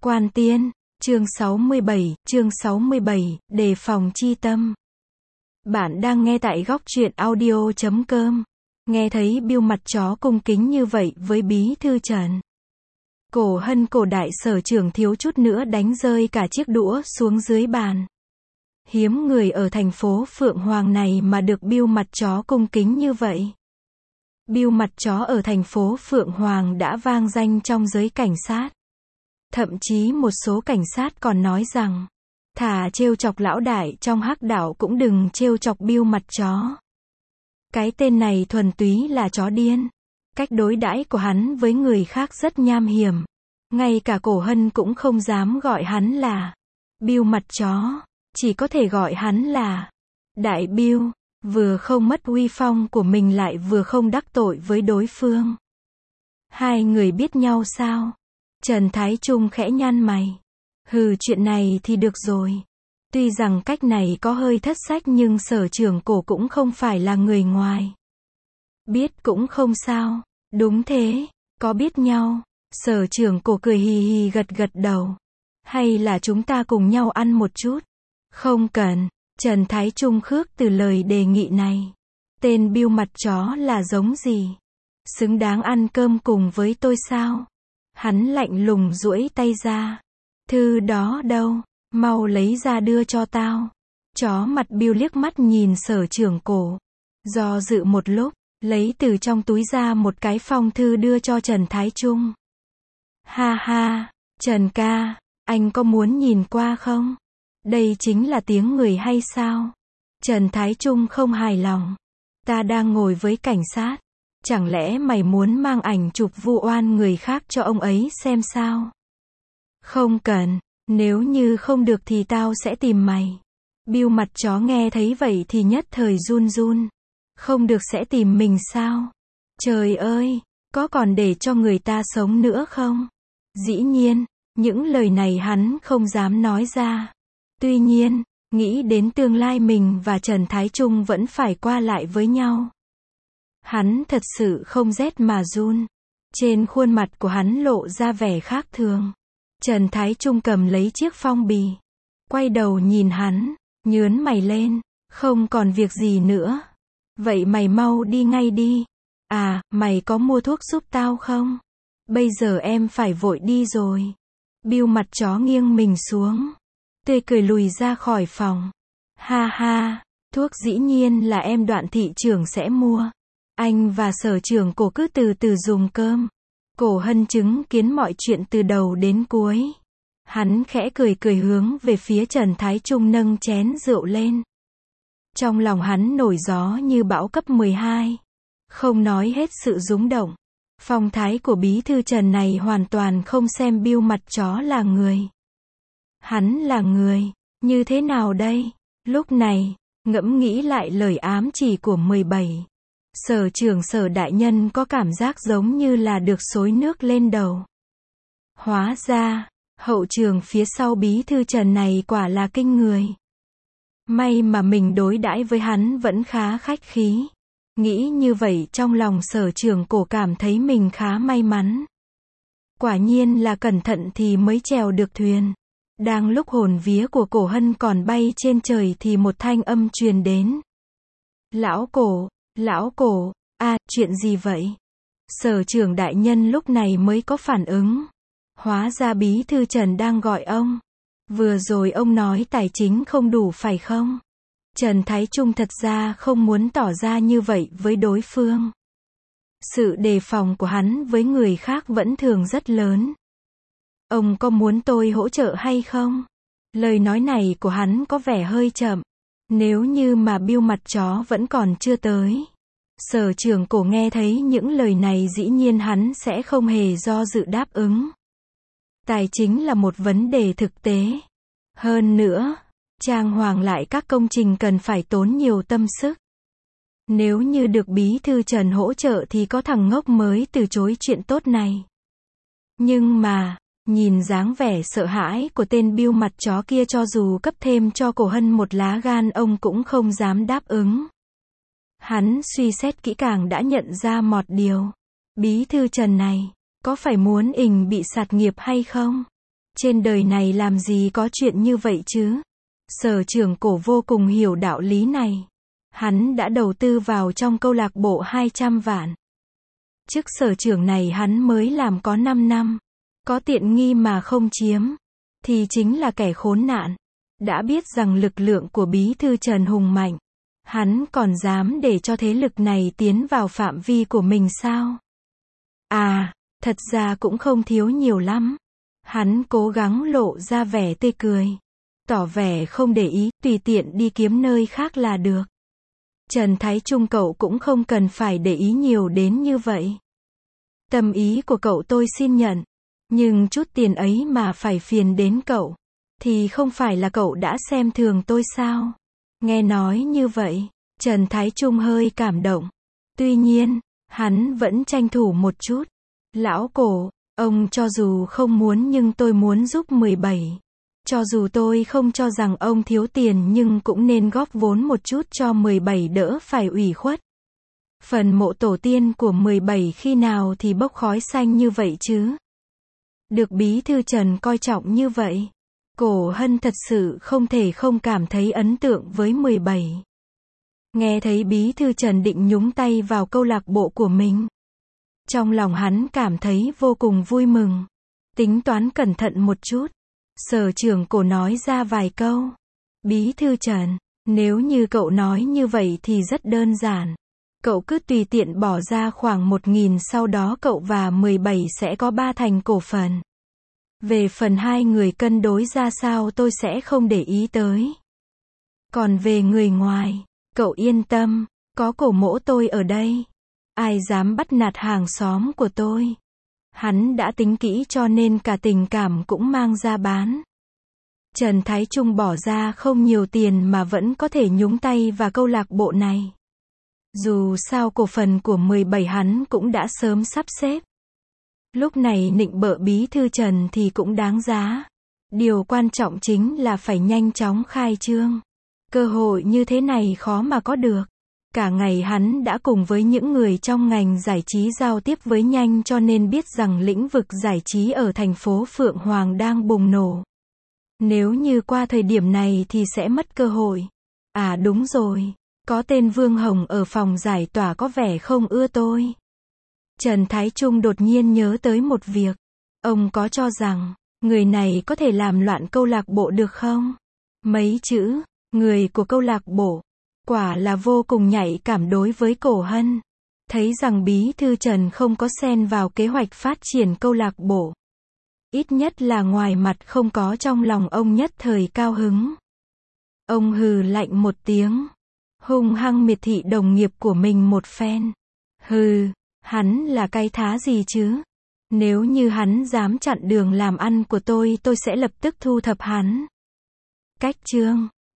Quan Tiên, chương 67, đề phòng chi tâm. Bạn đang nghe tại góc truyện audio.com. Nghe thấy Biêu mặt chó cung kính như vậy với Bí thư Trần. Cổ Hân cổ đại sở trưởng thiếu chút nữa đánh rơi cả chiếc đũa xuống dưới bàn. Hiếm người ở thành phố Phượng Hoàng này mà được Biêu mặt chó cung kính như vậy. Biêu mặt chó ở thành phố Phượng Hoàng đã vang danh trong giới cảnh sát. Thậm chí một số cảnh sát còn nói rằng, thà trêu chọc lão đại trong hắc đạo cũng đừng trêu chọc Biêu mặt chó. Cái tên này thuần túy là chó điên. Cách đối đãi của hắn với người khác rất nham hiểm. Ngay cả Cổ Hân cũng không dám gọi hắn là Biêu mặt chó, chỉ có thể gọi hắn là Đại Biêu, vừa không mất uy phong của mình lại vừa không đắc tội với đối phương. Hai người biết nhau sao? Trần Thái Trung khẽ nhăn mày. Hừ, chuyện này thì được rồi. Tuy rằng cách này có hơi thất sách nhưng sở trưởng Cổ cũng không phải là người ngoài. Biết cũng không sao. Đúng thế, có biết nhau. Sở trưởng Cổ cười hì hì gật gật đầu. Hay là chúng ta cùng nhau ăn một chút? Không cần. Trần Thái Trung khước từ lời đề nghị này. Tên Biêu mặt chó là giống gì? Xứng đáng ăn cơm cùng với tôi sao? Hắn lạnh lùng duỗi tay ra. Thư đó đâu? Mau lấy ra đưa cho tao. Chó mặt Biêu liếc mắt nhìn sở trưởng Cổ. Do dự một lúc, lấy từ trong túi ra một cái phong thư đưa cho Trần Thái Trung. Ha ha, Trần ca, anh có muốn nhìn qua không? Đây chính là tiếng người hay sao? Trần Thái Trung không hài lòng. Ta đang ngồi với cảnh sát. Chẳng lẽ mày muốn mang ảnh chụp vu oan người khác cho ông ấy xem sao? Không cần, nếu như không được thì tao sẽ tìm mày. Biêu mặt chó nghe thấy vậy thì nhất thời run run. Không được sẽ tìm mình sao? Trời ơi, có còn để cho người ta sống nữa không? Dĩ nhiên, những lời này hắn không dám nói ra. Tuy nhiên, nghĩ đến tương lai mình và Trần Thái Trung vẫn phải qua lại với nhau. Hắn thật sự không rét mà run. Trên khuôn mặt của hắn lộ ra vẻ khác thường. Trần Thái Trung cầm lấy chiếc phong bì. Quay đầu nhìn hắn, nhướng mày lên. Không còn việc gì nữa. Vậy mày mau đi ngay đi. À, mày có mua thuốc giúp tao không? Bây giờ em phải vội đi rồi. Biêu mặt chó nghiêng mình xuống. Tươi cười lùi ra khỏi phòng. Ha ha, thuốc dĩ nhiên là em Đoạn thị trưởng sẽ mua. Anh và sở trưởng Cổ cứ từ từ dùng cơm. Cổ Hân chứng kiến mọi chuyện từ đầu đến cuối. Hắn khẽ cười cười hướng về phía Trần Thái Trung nâng chén rượu lên. Trong lòng hắn nổi gió như bão cấp 12. Không nói hết sự rúng động. Phong thái của bí thư Trần này hoàn toàn không xem Biêu mặt chó là người. Hắn là người, như thế nào đây? Lúc này, ngẫm nghĩ lại lời ám chỉ của 17. Sở trưởng Sở đại nhân có cảm giác giống như là được xối nước lên đầu. Hóa ra, hậu trường phía sau bí thư Trần này quả là kinh người. May mà mình đối đãi với hắn vẫn khá khách khí. Nghĩ như vậy trong lòng sở trưởng Cổ cảm thấy mình khá may mắn. Quả nhiên là cẩn thận thì mới chèo được thuyền. Đang lúc hồn vía của Cổ Hân còn bay trên trời thì một thanh âm truyền đến. Lão Cổ, chuyện gì vậy? Sở trưởng đại nhân lúc này mới có phản ứng. Hóa ra bí thư Trần đang gọi ông. Vừa rồi ông nói tài chính không đủ phải không? Trần Thái Trung thật ra không muốn tỏ ra như vậy với đối phương. Sự đề phòng của hắn với người khác vẫn thường rất lớn. Ông có muốn tôi hỗ trợ hay không? Lời nói này của hắn có vẻ hơi chậm. Nếu như mà Biêu mặt chó vẫn còn chưa tới. Sở trưởng Cổ nghe thấy những lời này dĩ nhiên hắn sẽ không hề do dự đáp ứng. Tài chính là một vấn đề thực tế. Hơn nữa, trang hoàng lại các công trình cần phải tốn nhiều tâm sức. Nếu như được bí thư Trần hỗ trợ thì có thằng ngốc mới từ chối chuyện tốt này. Nhưng mà, nhìn dáng vẻ sợ hãi của tên Biêu mặt chó kia cho dù cấp thêm cho Cổ Hân một lá gan ông cũng không dám đáp ứng. Hắn suy xét kỹ càng đã nhận ra một điều. Bí thư Trần này, có phải muốn bị sạt nghiệp hay không? Trên đời này làm gì có chuyện như vậy chứ? Sở trưởng Cổ vô cùng hiểu đạo lý này. Hắn đã đầu tư vào trong câu lạc bộ 200 vạn. Chức sở trưởng này hắn mới làm có 5 năm. Có tiện nghi mà không chiếm, thì chính là kẻ khốn nạn. Đã biết rằng lực lượng của bí thư Trần hùng mạnh, hắn còn dám để cho thế lực này tiến vào phạm vi của mình sao? À, thật ra cũng không thiếu nhiều lắm. Hắn cố gắng lộ ra vẻ tươi cười, tỏ vẻ không để ý, tùy tiện đi kiếm nơi khác là được. Trần Thái Trung cậu cũng không cần phải để ý nhiều đến như vậy. Tâm ý của cậu tôi xin nhận, nhưng chút tiền ấy mà phải phiền đến cậu, thì không phải là cậu đã xem thường tôi sao? Nghe nói như vậy, Trần Thái Trung hơi cảm động. Tuy nhiên, hắn vẫn tranh thủ một chút. Lão Cổ, ông cho dù không muốn nhưng tôi muốn giúp 17. Cho dù tôi không cho rằng ông thiếu tiền nhưng cũng nên góp vốn một chút cho 17 đỡ phải ủy khuất. Phần mộ tổ tiên của 17 khi nào thì bốc khói xanh như vậy chứ? Được bí thư Trần coi trọng như vậy, Cổ Hân thật sự không thể không cảm thấy ấn tượng với 17. Nghe thấy bí thư Trần định nhúng tay vào câu lạc bộ của mình, trong lòng hắn cảm thấy vô cùng vui mừng. Tính toán cẩn thận một chút, sở trưởng Cổ nói ra vài câu. Bí thư Trần, nếu như cậu nói như vậy thì rất đơn giản. Cậu cứ tùy tiện bỏ ra khoảng 1.000, sau đó cậu và 17 sẽ có 3 thành cổ phần. Về phần hai người cân đối ra sao tôi sẽ không để ý tới. Còn về người ngoài, cậu yên tâm, có Cổ mỗ tôi ở đây. Ai dám bắt nạt hàng xóm của tôi? Hắn đã tính kỹ cho nên cả tình cảm cũng mang ra bán. Trần Thái Trung bỏ ra không nhiều tiền mà vẫn có thể nhúng tay vào câu lạc bộ này. Dù sao cổ phần của 17 hắn cũng đã sớm sắp xếp. Lúc này nịnh bợ bí thư Trần thì cũng đáng giá. Điều quan trọng chính là phải nhanh chóng khai trương. Cơ hội như thế này khó mà có được. Cả ngày hắn đã cùng với những người trong ngành giải trí giao tiếp với nhanh cho nên biết rằng lĩnh vực giải trí ở thành phố Phượng Hoàng đang bùng nổ. Nếu như qua thời điểm này thì sẽ mất cơ hội. À đúng rồi, có tên Vương Hồng ở phòng giải tỏa có vẻ không ưa tôi. Trần Thái Trung đột nhiên nhớ tới một việc. Ông có cho rằng, người này có thể làm loạn câu lạc bộ được không? Mấy chữ, người của câu lạc bộ, quả là vô cùng nhạy cảm đối với Cổ Hân. Thấy rằng bí thư Trần không có xen vào kế hoạch phát triển câu lạc bộ. Ít nhất là ngoài mặt không có, trong lòng ông nhất thời cao hứng. Ông hừ lạnh một tiếng, hung hăng miệt thị đồng nghiệp của mình một phen. Hừ, hắn là cái thá gì chứ? Nếu như hắn dám chặn đường làm ăn của tôi sẽ lập tức thu thập hắn. Cách chương